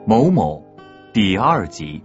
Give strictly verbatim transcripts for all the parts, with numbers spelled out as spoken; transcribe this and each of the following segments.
某某第二集。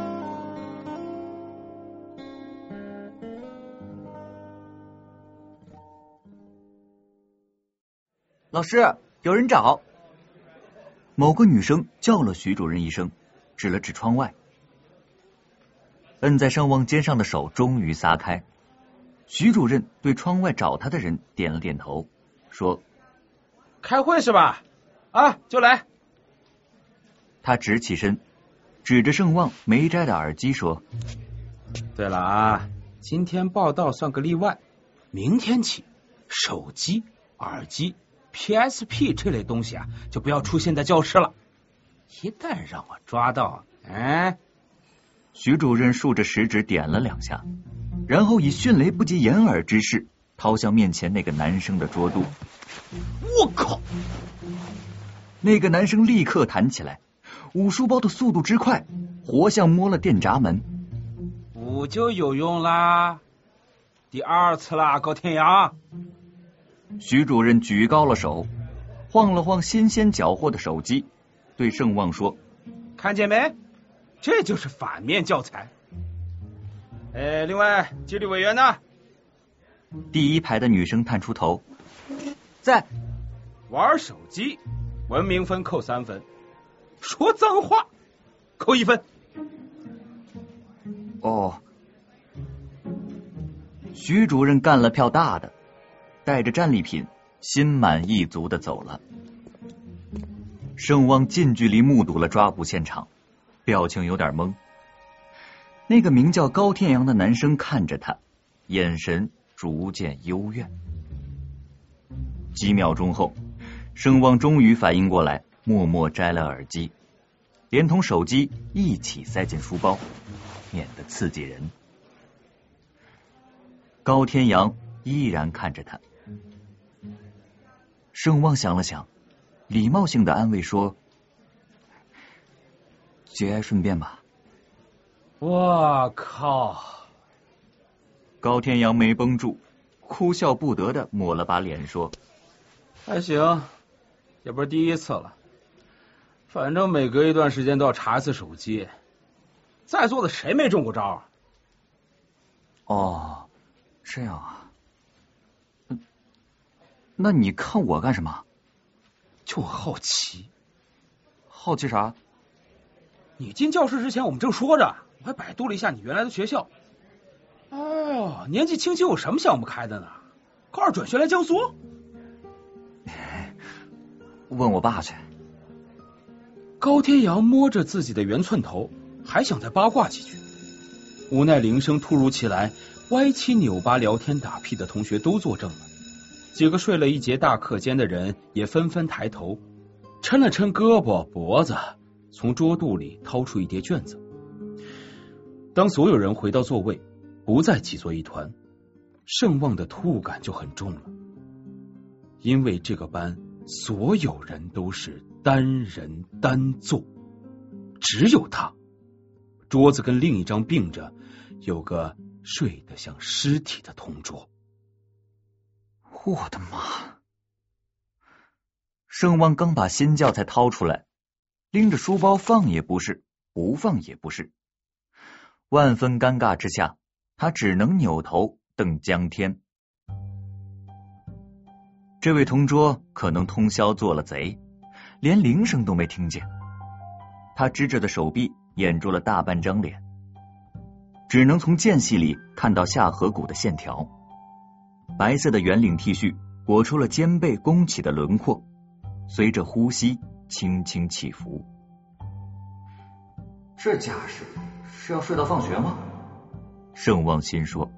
老师，有人找。 某个女生叫了徐主任一声，指了指窗外。摁在盛旺肩上的手终于撒开，徐主任对窗外找他的人点了点头，说： 开会是吧？啊，就来。 他直起身，指着盛旺没摘的耳机说： 对了啊，今天报道算个例外，明天起手机、耳机、P S P 这类东西啊，就不要出现在教室了。一旦让我抓到，哎， 徐主任竖着食指点了两下，然后以迅雷不及掩耳之势掏向面前那个男生的桌肚。 我靠！ 那个男生立刻弹起来，捂书包的速度之快，活像摸了电闸门。 捂就有用啦，第二次啦，高天阳。 徐主任举高了手，晃了晃新鲜缴获的手机，对盛旺说： 看见没？这就是反面教材。哎，另外纪律委员呢？ 第一排的女生探出头： 在。 玩手机文明分扣三分，说脏话扣一分。 哦。徐主任干了票大的，带着战利品心满意足的走了。盛旺近距离目睹了抓捕现场，表情有点懵。那个名叫高天阳的男生看着他，眼神逐渐幽怨。几秒钟后，盛旺终于反应过来，默默摘了耳机，连同手机一起塞进书包，免得刺激人。高天阳依然看着他。盛旺想了想，礼貌性的安慰说：节哀顺变吧。 我靠！ 高天阳没绷住，哭笑不得的抹了把脸说： 还行，也不是第一次了，反正每隔一段时间都要查一次手机。在座的谁没中过招？ 哦，这样啊。那你看我干什么？ 就好奇。 好奇啥？ 你进教室之前我们正说着，我还百度了一下你原来的学校。哎呦，年纪轻轻有什么项目开的呢？高二转学来江苏？ 问我爸去。 高天阳摸着自己的圆寸头，还想再八卦几句，无奈铃声突如其来，歪七扭八聊天打屁的同学都作证了。几个睡了一节大课间的人也纷纷抬头，抻了抻胳膊脖子，从桌肚里掏出一叠卷子。当所有人回到座位，不再挤作一团，盛旺的突兀感就很重了。因为这个班所有人都是单人单坐，只有他，桌子跟另一张并着，有个睡得像尸体的同桌。 我的妈！盛旺刚把新教材掏出来，拎着书包放也不是，不放也不是。万分尴尬之下，他只能扭头瞪江天。这位同桌可能通宵做了贼，连铃声都没听见。他支着的手臂掩住了大半张脸，只能从间隙里看到下颌骨的线条。白色的圆领 T 恤裹出了肩背弓起的轮廓，随着呼吸轻轻起伏。这架势是要睡到放学吗？盛旺心说。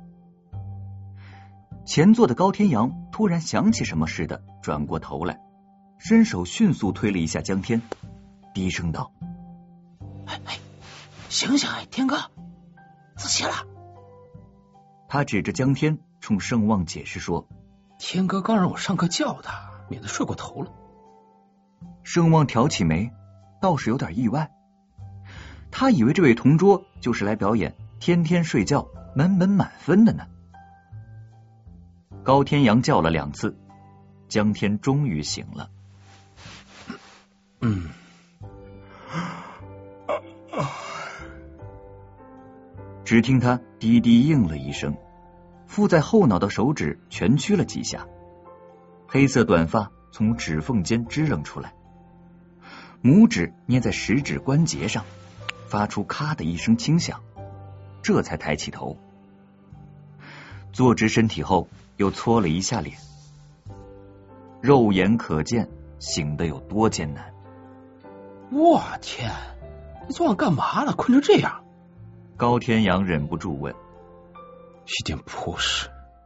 前座的高天阳突然想起什么似的，转过头来，伸手迅速推了一下江天，低声道： 哎哎，醒醒哎，天哥，自习了。 他指着江天冲盛旺解释说： 天哥刚让我上课叫他，免得睡过头了。 盛旺挑起眉，倒是有点意外。他以为这位同桌就是来表演天天睡觉门门满分的呢。高天阳叫了两次，江天终于醒了。 嗯， 只听他低低应了一声，附在后脑的手指蜷曲了几下，黑色短发从指缝间支棱出来，拇指捏在食指关节上，发出咔的一声轻响，这才抬起头，坐直身体后又搓了一下脸，肉眼可见醒得有多艰难。 我天，你昨晚干嘛了？困成这样。 高天阳忍不住问。 一点破事。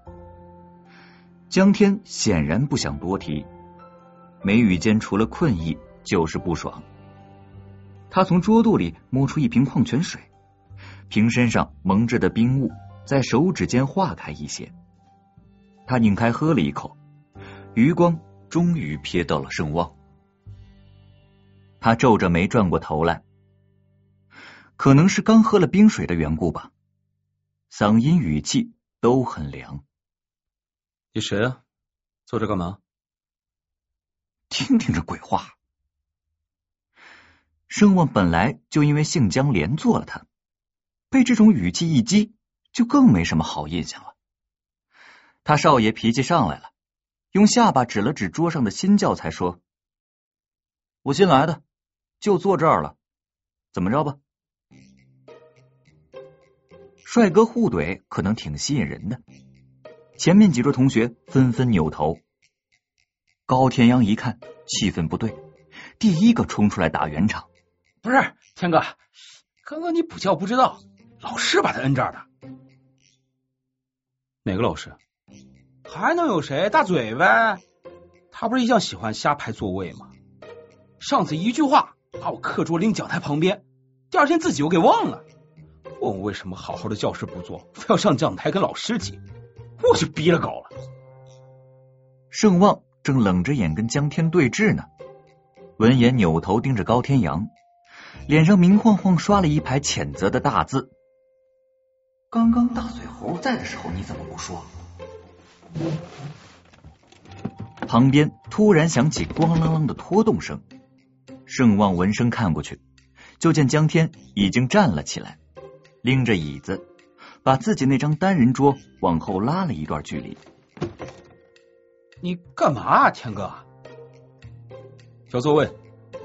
江天显然不想多提，眉宇间除了困意就是不爽。他从桌肚里摸出一瓶矿泉水，瓶身上蒙着的冰雾在手指间化开一些，他拧开喝了一口，余光终于瞥到了盛旺。他皱着眉转过头来，可能是刚喝了冰水的缘故吧，嗓音语气都很凉。 你谁啊？坐这干嘛？ 听听这鬼话。盛旺本来就因为姓江连坐了他，被这种语气一激，就更没什么好印象了。他少爷脾气上来了，用下巴指了指桌上的新教材说：“我新来的，就坐这儿了，怎么着吧？”帅哥互怼可能挺吸引人的，前面几桌同学纷纷扭头。高天阳一看气氛不对，第一个冲出来打圆场。 不是天哥，刚刚你不叫不知道，老师把他摁这儿的。哪个老师？还能有谁？大嘴呗。他不是一向喜欢瞎排座位吗？上次一句话把我课桌拎讲台旁边，第二天自己又给忘了。问我为什么好好的教室不坐，非要上讲台跟老师挤，我就逼了狗了。 盛旺正冷着眼跟江天对峙呢，闻言扭头盯着高天阳，脸上明晃晃刷了一排谴责的大字。刚刚大嘴猴在的时候你怎么不说？旁边突然响起咣啷啷的拖动声，盛旺闻声看过去，就见江天已经站了起来，拎着椅子把自己那张单人桌往后拉了一段距离。 你干嘛啊，天哥？小座位。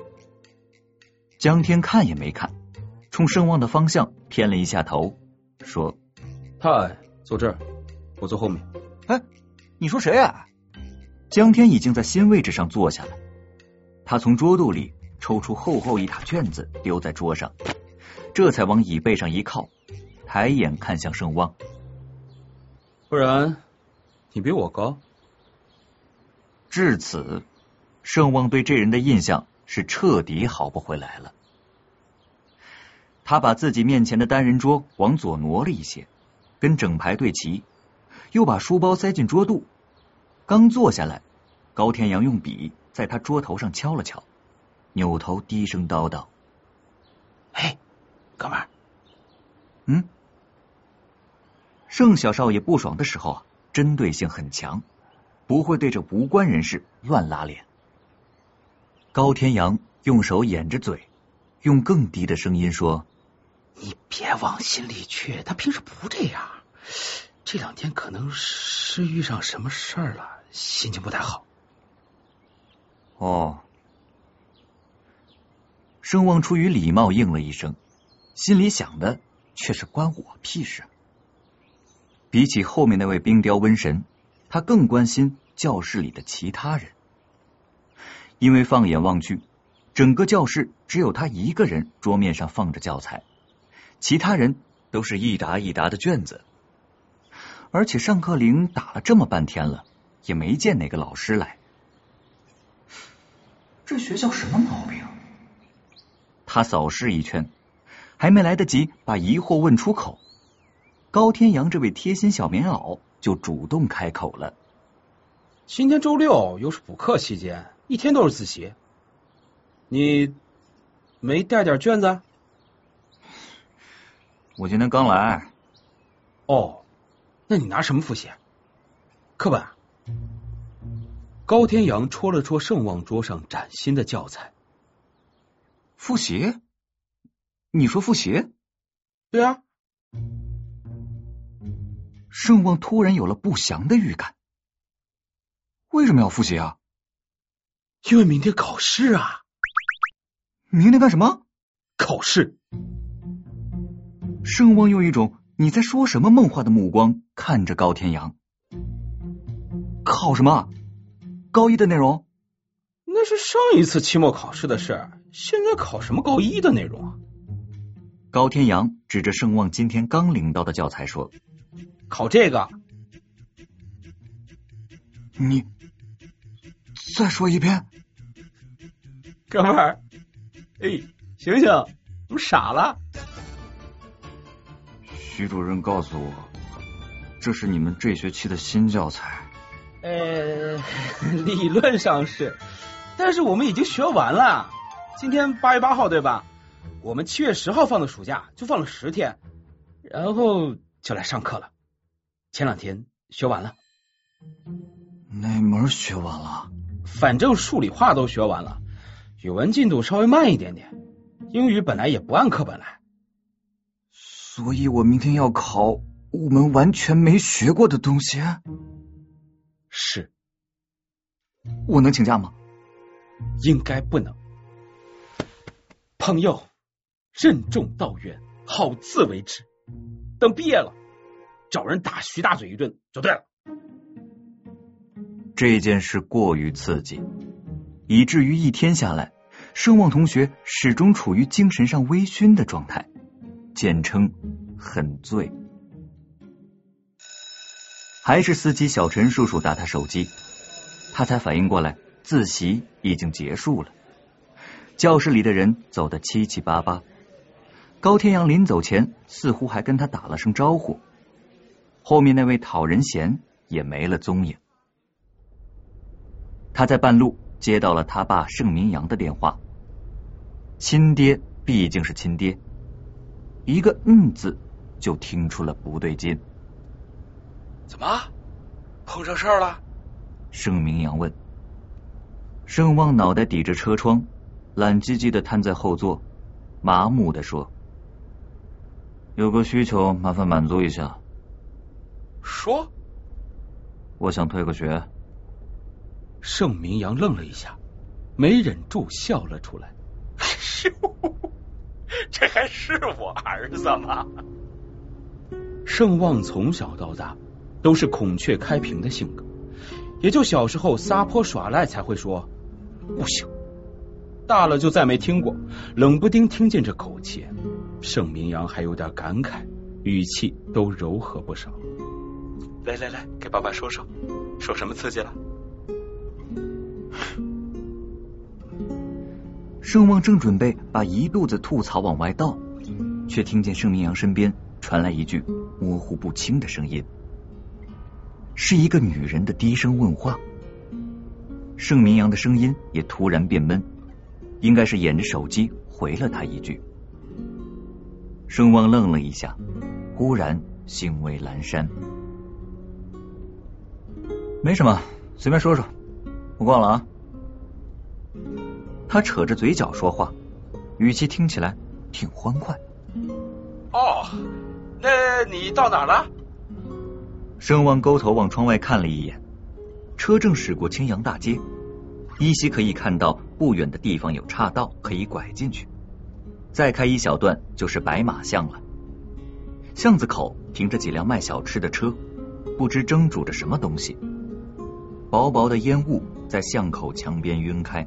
江天看也没看，冲盛旺的方向偏了一下头，说：“ 嗨，坐这儿，我坐后面。” 哎，你说谁啊？江天已经在新位置上坐下了，他从桌肚里抽出厚厚一沓卷子丢在桌上，这才往椅背上一靠，抬眼看向盛旺。 不然你比我高？ 至此，盛旺对这人的印象是彻底好不回来了。他把自己面前的单人桌往左挪了一些，跟整排对齐，又把书包塞进桌肚。刚坐下来，高天阳用笔在他桌头上敲了敲，扭头低声叨叨：“ 哎，哥们儿。” 嗯。盛小少爷不爽的时候啊，针对性很强，不会对着无关人士乱拉脸。高天阳用手掩着嘴，用更低的声音说：“ 你别往心里去，他平时不这样，这两天可能是遇上什么事儿了，心情不太好。” 哦。盛旺出于礼貌应了一声，心里想的却是关我屁事。比起后面那位冰雕瘟神，他更关心教室里的其他人。因为放眼望去，整个教室只有他一个人桌面上放着教材，其他人都是一沓一沓的卷子。而且上课铃打了这么半天了，也没见哪个老师来。这学校什么毛病？他扫视一圈，还没来得及把疑惑问出口，高天阳这位贴心小棉袄就主动开口了：“ 今天周六又是补课期间，一天都是自习，你没带点卷子？”“ 我今天刚来。”“ 哦，那你拿什么复习？课本？”高天阳戳了戳盛旺桌上崭新的教材。 “复习？你说复习？”“ 对啊。” 盛旺突然有了不祥的预感。为什么要复习啊？ 因为明天考试啊。 明天干什么？ 考试。 盛旺用一种你在说什么梦话的目光看着高天阳。考什么？高一的内容？ 那是上一次期末考试的事，现在考什么高一的内容啊？ 高天阳指着盛旺今天刚领到的教材说： 考这个。 你再说一遍。 哥们儿，哎，醒醒，怎么傻了？ 徐主任告诉我，这是你们这学期的新教材。 呃，理论上是，但是我们已经学完了。今天八月八号对吧？我们七月十号放的暑假就放了十天，然后就来上课了。前两天学完了。 哪门学完了？ 反正数理化都学完了，语文进度稍微慢一点点，英语本来也不按课本来。 所以我明天要考我们完全没学过的东西。 是。 我能请假吗？ 应该不能。朋友，任重道远，好自为之。等毕业了，找人打徐大嘴一顿就对了。 这件事过于刺激，以至于一天下来，盛旺同学始终处于精神上微醺的状态，简称很醉。还是司机小陈叔叔打他手机，他才反应过来自习已经结束了。教室里的人走得七七八八，高天阳临走前似乎还跟他打了声招呼，后面那位讨人嫌也没了踪影。他在半路接到了他爸盛明阳的电话，亲爹毕竟是亲爹，一个嗯字就听出了不对劲。 怎么碰上事儿了？ 盛明阳问。盛旺脑袋抵着车窗，懒唧唧的瘫在后座，麻木的说：有个需求麻烦满足一下。 说。 我想退个学。 盛明阳愣了一下，没忍住笑了出来。这还是我儿子吗？盛旺从小到大都是孔雀开屏的性格，也就小时候撒泼耍赖才会说不行，大了就再没听过。冷不丁听见这口气，盛明阳还有点感慨，语气都柔和不少。来来来，给爸爸说说，受什么刺激了？ 盛旺正准备把一肚子吐槽往外倒，却听见盛明阳身边传来一句模糊不清的声音，是一个女人的低声问话。盛明阳的声音也突然变闷，应该是掩着手机回了他一句。盛旺愣了一下，忽然兴味阑珊。没什么，随便说说，我挂了啊。他扯着嘴角说话，语气听起来挺欢快。 哦，那你到哪了？ 盛旺勾头往窗外看了一眼，车正驶过青阳大街，依稀可以看到不远的地方有岔道可以拐进去，再开一小段就是白马巷了。巷子口停着几辆卖小吃的车，不知蒸煮着什么东西，薄薄的烟雾在巷口墙边晕开。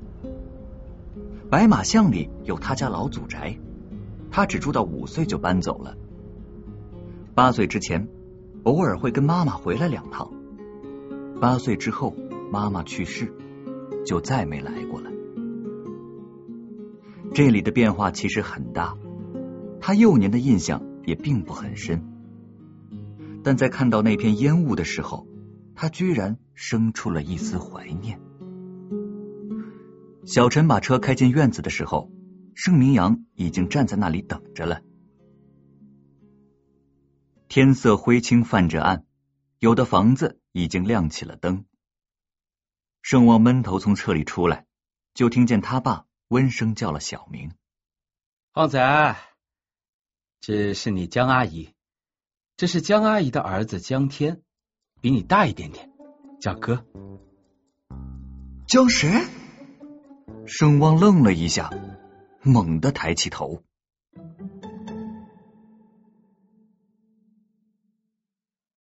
白马巷里有他家老祖宅，他只住到五岁就搬走了。八岁之前偶尔会跟妈妈回来两趟，八岁之后妈妈去世，就再没来过了。这里的变化其实很大，他幼年的印象也并不很深，但在看到那片烟雾的时候，他居然生出了一丝怀念。小陈把车开进院子的时候，盛明阳已经站在那里等着了。天色灰青泛着暗，有的房子已经亮起了灯。盛旺闷头从车里出来，就听见他爸温声叫了小名。 旺仔，这是你江阿姨， 这是江阿姨的儿子江天，比你大一点点，叫哥。 江谁？声汪愣了一下，猛地抬起头。